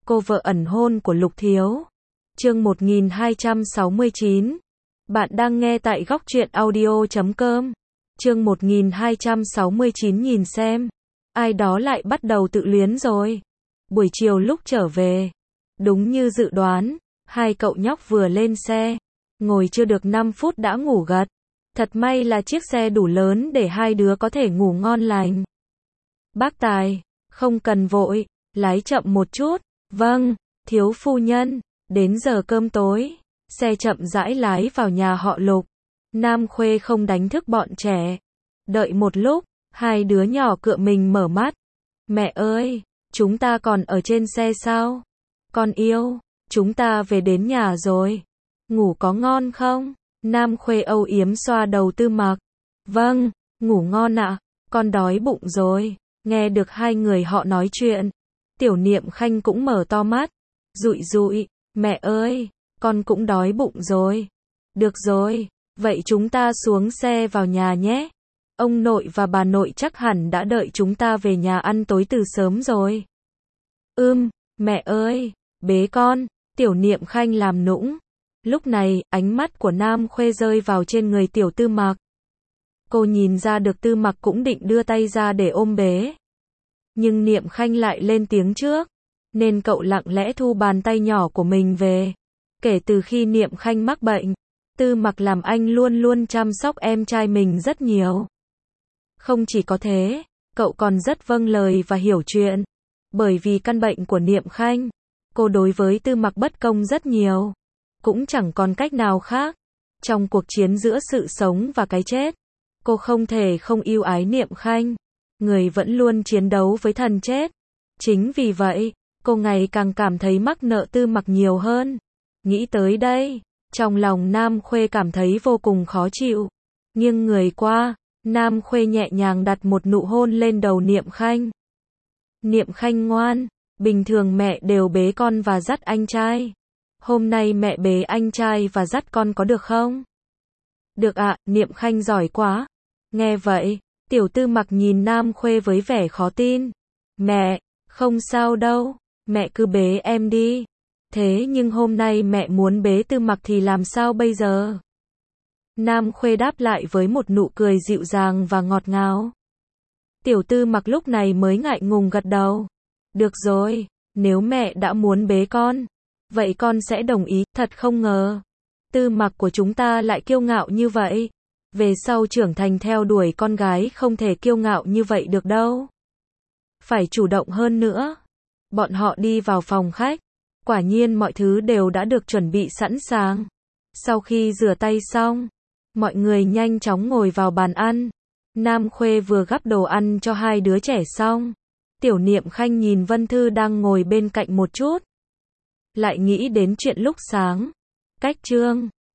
cô vợ ẩn hôn của Lục Thiếu. Chương 1269. Bạn đang nghe tại góc truyện audio.com. Chương 1269 nhìn xem. Ai đó lại bắt đầu tự luyến rồi. Buổi chiều lúc trở về. Đúng như dự đoán, hai cậu nhóc vừa lên xe. Ngồi chưa được 5 phút đã ngủ gật. Thật may là chiếc xe đủ lớn để hai đứa có thể ngủ ngon lành. Bác Tài, không cần vội, lái chậm một chút. Vâng, thiếu phu nhân. Đến giờ cơm tối, xe chậm rãi lái vào nhà họ Lục. Nam Khuê không đánh thức bọn trẻ. Đợi một lúc, hai đứa nhỏ cựa mình mở mắt. Mẹ ơi, chúng ta còn ở trên xe sao? Con yêu, chúng ta về đến nhà rồi. Ngủ có ngon không? Nam Khuê âu yếm xoa đầu Tư Mặc. Vâng, ngủ ngon ạ, con đói bụng rồi. Nghe được hai người họ nói chuyện, Tiểu Niệm Khanh cũng mở to mắt. Dụi dụi, mẹ ơi, con cũng đói bụng rồi. Được rồi, vậy chúng ta xuống xe vào nhà nhé. Ông nội và bà nội chắc hẳn đã đợi chúng ta về nhà ăn tối từ sớm rồi. Mẹ ơi, bế con, Tiểu Niệm Khanh làm nũng. Lúc này, ánh mắt của Nam Khuê rơi vào trên người Tiểu Tư Mặc. Cô nhìn ra được Tư Mặc cũng định đưa tay ra để ôm bế. Nhưng Niệm Khanh lại lên tiếng trước, nên cậu lặng lẽ thu bàn tay nhỏ của mình về. Kể từ khi Niệm Khanh mắc bệnh, Tư Mặc làm anh luôn luôn chăm sóc em trai mình rất nhiều. Không chỉ có thế, cậu còn rất vâng lời và hiểu chuyện. Bởi vì căn bệnh của Niệm Khanh, cô đối với Tư Mặc bất công rất nhiều. Cũng chẳng còn cách nào khác. Trong cuộc chiến giữa sự sống và cái chết, cô không thể không yêu ái Niệm Khanh. Người vẫn luôn chiến đấu với thần chết. Chính vì vậy, cô ngày càng cảm thấy mắc nợ Tư Mặc nhiều hơn. Nghĩ tới đây, trong lòng Nam Khuê cảm thấy vô cùng khó chịu. Nghiêng người qua, Nam Khuê nhẹ nhàng đặt một nụ hôn lên đầu Niệm Khanh. Niệm Khanh ngoan, bình thường mẹ đều bế con và dắt anh trai. Hôm nay mẹ bế anh trai và dắt con có được không? Được ạ, Niệm Khanh giỏi quá. Nghe vậy, Tiểu Tư Mặc nhìn Nam Khuê với vẻ khó tin. Mẹ, không sao đâu, mẹ cứ bế em đi. Thế nhưng hôm nay mẹ muốn bế Tư Mặc thì làm sao bây giờ? Nam Khuê đáp lại với một nụ cười dịu dàng và ngọt ngào. Tiểu Tư Mặc lúc này mới ngại ngùng gật đầu. Được rồi, nếu mẹ đã muốn bế con, vậy con sẽ đồng ý. Thật không ngờ, Tư Mặc của chúng ta lại kiêu ngạo như vậy. Về sau trưởng thành theo đuổi con gái không thể kiêu ngạo như vậy được đâu. Phải chủ động hơn nữa. Bọn họ đi vào phòng khách. Quả nhiên mọi thứ đều đã được chuẩn bị sẵn sàng. Sau khi rửa tay xong, mọi người nhanh chóng ngồi vào bàn ăn. Nam Khuê vừa gắp đồ ăn cho hai đứa trẻ xong. Tiểu Niệm Khanh nhìn Vân Thư đang ngồi bên cạnh một chút. Lại nghĩ đến chuyện lúc sáng. Cách trương,